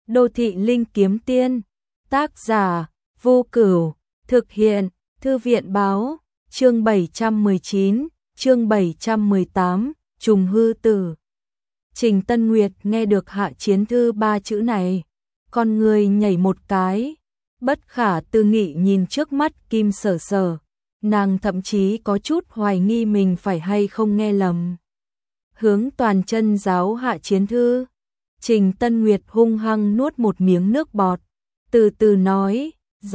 Đô thị linh kiếm tiên, tác giả, Vô Cửu, thực hiện, Thư viện báo, chương 719, chương 718, trùng hư tử. Trình Tân Nguyệt nghe được Hạ Chiến Thư ba chữ này, con người nhảy một cái, bất khả tư nghị nhìn trước mắt Kim Sở Sở, nàng thậm chí có chút hoài nghi mình phải hay không nghe lầm. Hướng Toàn Chân giáo Hạ Chiến Thư. Trình Tân Nguyệt hung hăng nuốt một miếng nước bọt, từ từ nói,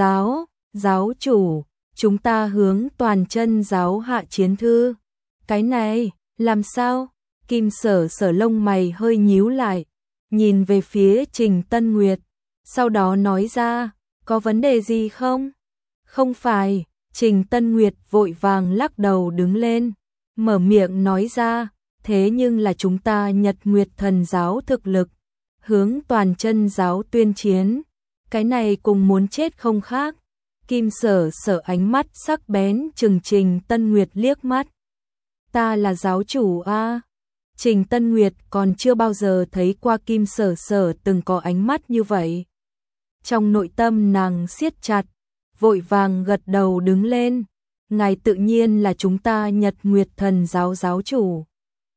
giáo chủ, chúng ta hướng Toàn Chân giáo Hạ Chiến Thư. Cái này, làm sao? Kim Sở Sở lông mày hơi nhíu lại, nhìn về phía Trình Tân Nguyệt, sau đó nói ra, có vấn đề gì không? Không phải, Trình Tân Nguyệt vội vàng lắc đầu đứng lên, mở miệng nói ra, thế nhưng là chúng ta Nhật Nguyệt Thần giáo thực lực, hướng Toàn Chân giáo tuyên chiến, cái này cùng muốn chết không khác. Kim Sở Sở ánh mắt sắc bén trừng Trình Tân Nguyệt liếc mắt. Ta là giáo chủ a. Trình Tân Nguyệt còn chưa bao giờ thấy qua Kim Sở Sở từng có ánh mắt như vậy. Trong nội tâm nàng siết chặt, vội vàng gật đầu đứng lên. Ngài tự nhiên là chúng ta Nhật Nguyệt Thần giáo giáo chủ.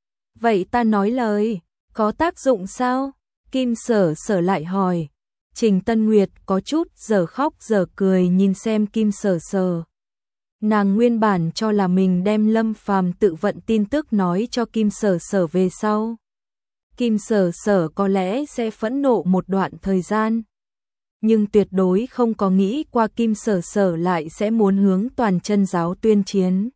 Vậy ta nói lời, có tác dụng sao? Kim Sở Sở lại hỏi. Trình Tân Nguyệt có chút giờ khóc giờ cười nhìn xem Kim Sở Sở. Nàng nguyên bản cho là mình đem Lâm Phàm tự vận tin tức nói cho Kim Sở Sở về sau. Kim Sở Sở có lẽ sẽ phẫn nộ một đoạn thời gian. Nhưng tuyệt đối không có nghĩ qua Kim Sở Sở lại sẽ muốn hướng Toàn Chân giáo tuyên chiến.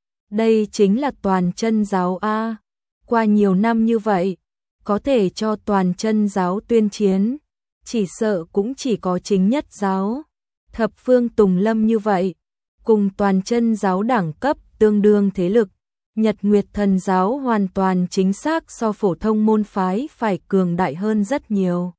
Đây chính là Toàn Chân giáo a. Qua nhiều năm như vậy, có thể cho Toàn Chân giáo tuyên chiến, chỉ sợ cũng chỉ có chính nhất giáo, Thập Phương Tùng Lâm như vậy, cùng Toàn Chân giáo đẳng cấp tương đương thế lực, Nhật Nguyệt Thần giáo hoàn toàn chính xác so phổ thông môn phái phải cường đại hơn rất nhiều.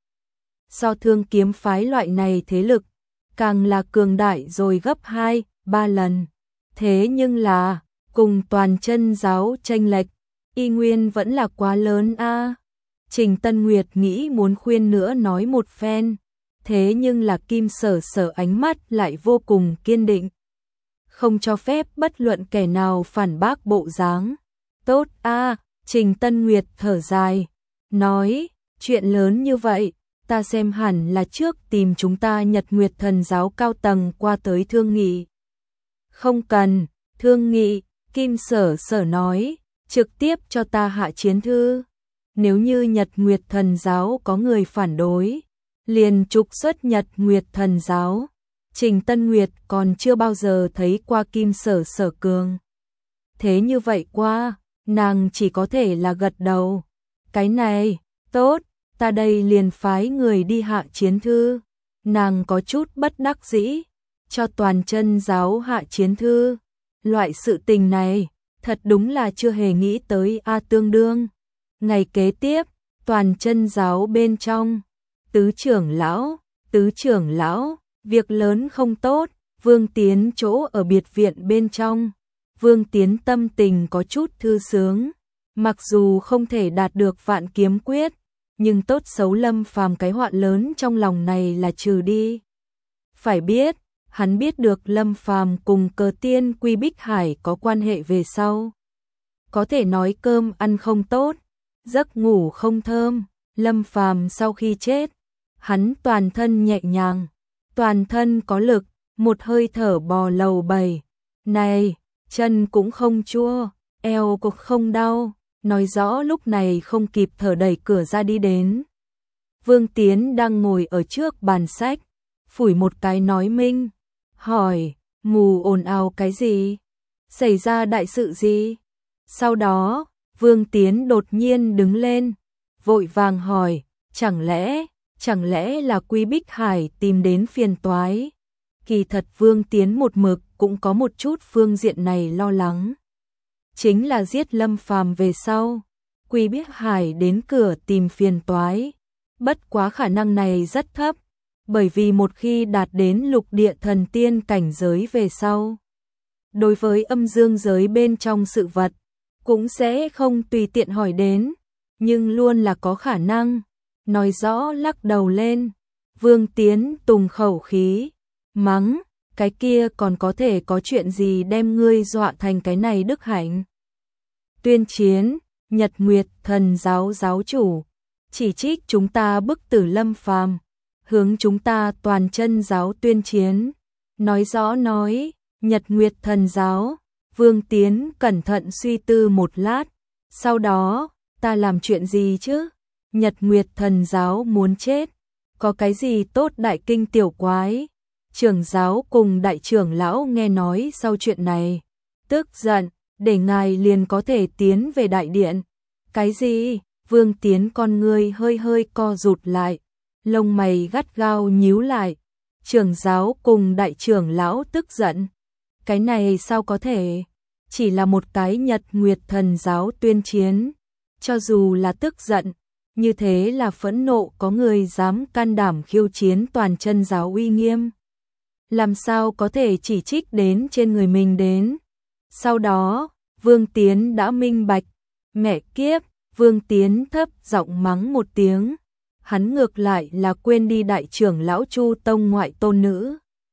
So Thương Kiếm phái loại này thế lực, càng là cường đại rồi gấp 2, 3 lần. Thế nhưng là, cùng Toàn Chân giáo chênh lệch, y nguyên vẫn là quá lớn a. Trình Tân Nguyệt nghĩ muốn khuyên nữa nói một phen, thế nhưng là Kim Sở Sở ánh mắt lại vô cùng kiên định. Không cho phép bất luận kẻ nào phản bác bộ dáng. Tốt a, Trình Tân Nguyệt thở dài, nói, chuyện lớn như vậy, ta xem hẳn là trước tìm chúng ta Nhật Nguyệt Thần giáo cao tầng qua tới thương nghị. Không cần, thương nghị, Kim Sở Sở nói, trực tiếp cho ta Hạ Chiến Thư. Nếu như Nhật Nguyệt Thần giáo có người phản đối, liền trục xuất Nhật Nguyệt Thần giáo. Trình Tân Nguyệt còn chưa bao giờ thấy qua Kim Sở Sở cường. Thế như vậy qua, nàng chỉ có thể là gật đầu. Cái này, tốt, ta đây liền phái người đi Hạ Chiến Thư. Nàng có chút bất đắc dĩ, cho Toàn Chân giáo Hạ Chiến Thư. Loại sự tình này, thật đúng là chưa hề nghĩ tới a tương đương. Ngày kế tiếp, Toàn Chân giáo bên trong, tứ trưởng lão, việc lớn không tốt, Vương Tiến chỗ ở biệt viện bên trong. Vương Tiến tâm tình có chút thư sướng, mặc dù không thể đạt được Vạn Kiếm Quyết, nhưng tốt xấu Lâm Phàm cái họa lớn trong lòng này là trừ đi. Phải biết, hắn biết được Lâm Phàm cùng Cờ Tiên Quy Bích Hải có quan hệ về sau. Có thể nói cơm ăn không tốt, giấc ngủ không thơm. Lâm Phàm sau khi chết, hắn toàn thân nhẹ nhàng, toàn thân có lực, một hơi thở bò lầu bầy. Này, chân cũng không chua, eo cũng không đau, nói rõ lúc này không kịp thở đẩy cửa ra đi đến. Vương Tiến đang ngồi ở trước bàn sách, phủi một cái nói minh, hỏi, mù ồn ào cái gì? Xảy ra đại sự gì? Sau đó, Vương Tiến đột nhiên đứng lên, vội vàng hỏi, chẳng lẽ là Quy Bích Hải tìm đến phiền toái? Kỳ thật Vương Tiến một mực cũng có một chút phương diện này lo lắng. Chính là giết Lâm Phàm về sau, Quy Bích Hải đến cửa tìm phiền toái. Bất quá khả năng này rất thấp, bởi vì một khi đạt đến lục địa thần tiên cảnh giới về sau, đối với âm dương giới bên trong sự vật, cũng sẽ không tùy tiện hỏi đến, nhưng luôn là có khả năng. nói rõ lắc đầu lên. Vương Tiến tùng khẩu khí, mắng, cái kia còn có thể có chuyện gì đem ngươi dọa thành cái này đức hạnh. Tuyên chiến, Nhật Nguyệt Thần giáo giáo chủ, chỉ trích chúng ta bức tử Lâm Phàm, hướng chúng ta toàn chân giáo tuyên chiến. Nói rõ nói, Nhật Nguyệt Thần giáo, Vương Tiến cẩn thận suy tư một lát, sau đó, ta làm chuyện gì chứ? Nhật Nguyệt Thần giáo muốn chết, có cái gì tốt đại kinh tiểu quái? Trưởng giáo cùng đại trưởng lão nghe nói sau chuyện này, tức giận, để ngài liền có thể tiến về đại điện. Cái gì? Vương Tiến con ngươi hơi hơi co rụt lại, lông mày gắt gao nhíu lại. Trưởng giáo cùng đại trưởng lão tức giận. Cái này sao có thể? Chỉ là một cái Nhật Nguyệt Thần giáo tuyên chiến. Cho dù là tức giận, như thế là phẫn nộ có người dám can đảm khiêu chiến toàn chân giáo uy nghiêm. Làm sao có thể chỉ trích đến trên người mình đến? Sau đó, Vương Tiến đã minh bạch. Mẹ kiếp, Vương Tiến thấp giọng mắng một tiếng. Hắn ngược lại là quên đi đại trưởng lão Chu Tông ngoại tôn nữ.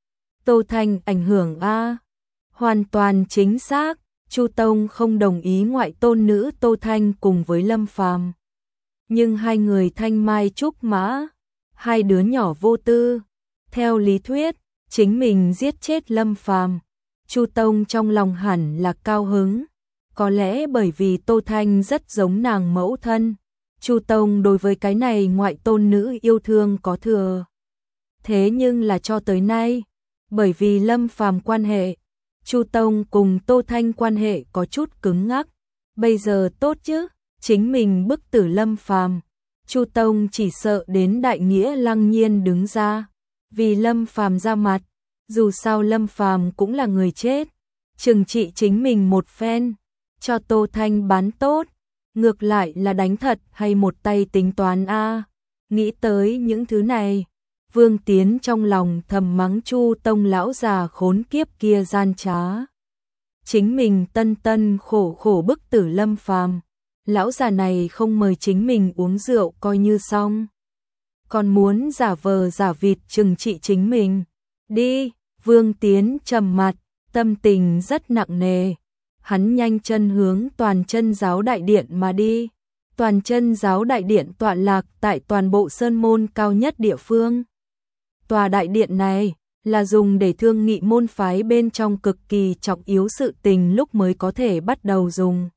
Tô Thanh ảnh hưởng a. Hoàn toàn chính xác, Chu Tông không đồng ý ngoại tôn nữ Tô Thanh cùng với Lâm Phàm. Nhưng hai người thanh mai trúc mã, hai đứa nhỏ vô tư. Theo lý thuyết, chính mình giết chết Lâm Phàm, Chu Tông trong lòng hẳn là cao hứng. Có lẽ bởi vì Tô Thanh rất giống nàng mẫu thân, Chu Tông đối với cái này ngoại tôn nữ yêu thương có thừa. Thế nhưng là cho tới nay, bởi vì Lâm Phàm quan hệ, Chu Tông cùng Tô Thanh quan hệ có chút cứng ngắc. Bây giờ tốt chứ, chính mình bức tử Lâm Phàm, Chu Tông chỉ sợ đến đại nghĩa lăng nhiên đứng ra, vì Lâm Phàm ra mặt, dù sao Lâm Phàm cũng là người chết, trừng trị chính mình một phen, cho Tô Thanh bán tốt, ngược lại là đánh thật hay một tay tính toán a. Nghĩ tới những thứ này, Vương Tiến trong lòng thầm mắng Chu Tông lão già khốn kiếp kia gian trá. Chính mình tân tân khổ khổ bức tử Lâm Phàm, lão già này không mời chính mình uống rượu coi như xong, còn muốn giả vờ giả vịt trừng trị chính mình. Đi, Vương Tiến trầm mặt, tâm tình rất nặng nề. Hắn nhanh chân hướng toàn chân giáo đại điện mà đi. Toàn chân giáo đại điện tọa lạc tại toàn bộ sơn môn cao nhất địa phương. Tòa đại điện này là dùng để thương nghị môn phái bên trong cực kỳ trọng yếu sự tình lúc mới có thể bắt đầu dùng.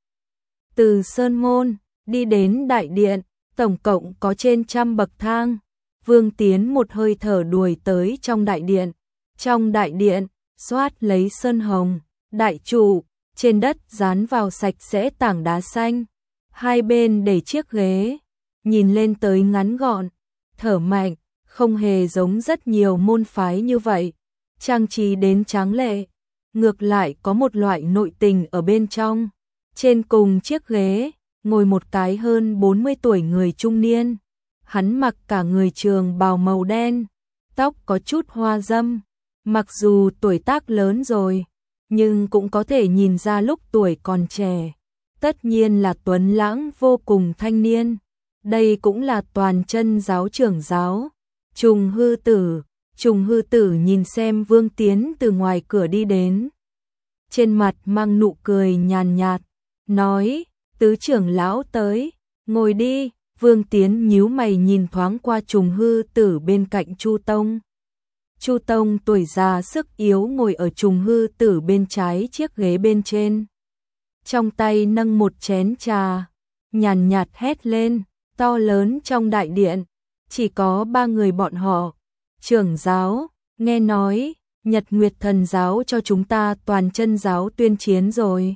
Từ sơn môn đi đến đại điện, tổng cộng có trên 100 bậc thang. Vương Tiến một hơi thở đuổi tới trong đại điện. Trong đại điện, xoát lấy sơn hồng, đại trụ, trên đất dán vào sạch sẽ tảng đá xanh. Hai bên để chiếc ghế, nhìn lên tới ngắn gọn, thở mạnh, không hề giống rất nhiều môn phái như vậy, trang trí đến tráng lệ, ngược lại có một loại nội tình ở bên trong. Trên cùng chiếc ghế, ngồi một cái hơn 40 tuổi người trung niên, hắn mặc cả người trường bào màu đen, tóc có chút hoa dâm, mặc dù tuổi tác lớn rồi, nhưng cũng có thể nhìn ra lúc tuổi còn trẻ. Tất nhiên là tuấn lãng vô cùng thanh niên. Đây cũng là toàn chân giáo trưởng giáo, Trùng Hư Tử. Trùng Hư Tử nhìn xem Vương Tiến từ ngoài cửa đi đến. Trên mặt mang nụ cười nhàn nhạt, nói, tứ trưởng lão tới, ngồi đi. Vương Tiến nhíu mày nhìn thoáng qua Trùng Hư Tử bên cạnh Chu Tông. Chu Tông tuổi già sức yếu ngồi ở Trùng Hư Tử bên trái chiếc ghế bên trên. Trong tay nâng một chén trà, nhàn nhạt hét lên, to lớn trong đại điện, chỉ có 3 người bọn họ. Trưởng giáo, nghe nói, Nhật Nguyệt Thần giáo cho chúng ta toàn chân giáo tuyên chiến rồi.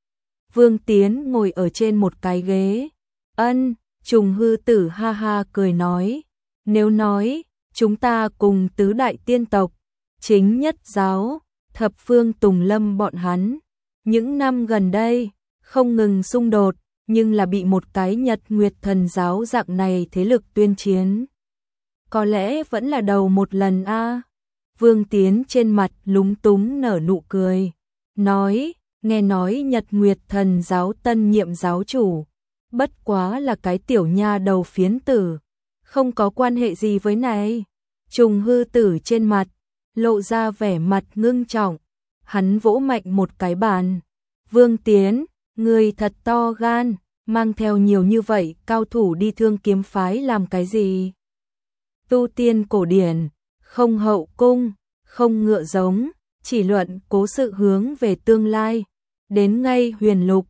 Vương Tiến ngồi ở trên một cái ghế. Ân, Trùng Hư Tử ha ha cười nói, nếu nói, chúng ta cùng tứ đại tiên tộc, chính nhất giáo, thập phương Tùng Lâm bọn hắn. Những năm gần đây, không ngừng xung đột, nhưng là bị một cái Nhật Nguyệt Thần giáo dạng này thế lực tuyên chiến. Có lẽ vẫn là đầu một lần a. Vương Tiến trên mặt lúng túng nở nụ cười, nói, nghe nói Nhật Nguyệt Thần giáo tân nhiệm giáo chủ, bất quá là cái tiểu nha đầu phiến tử, không có quan hệ gì với này. Trùng hư tử trên mặt, lộ ra vẻ mặt ngưng trọng, hắn vỗ mạnh một cái bàn. Vương Tiến, người thật to gan, mang theo nhiều như vậy cao thủ đi Thương Kiếm phái làm cái gì? Tu tiên cổ điển, không hậu cung, không ngựa giống, chỉ luận cố sự hướng về tương lai. Đến ngay Huyền Lục,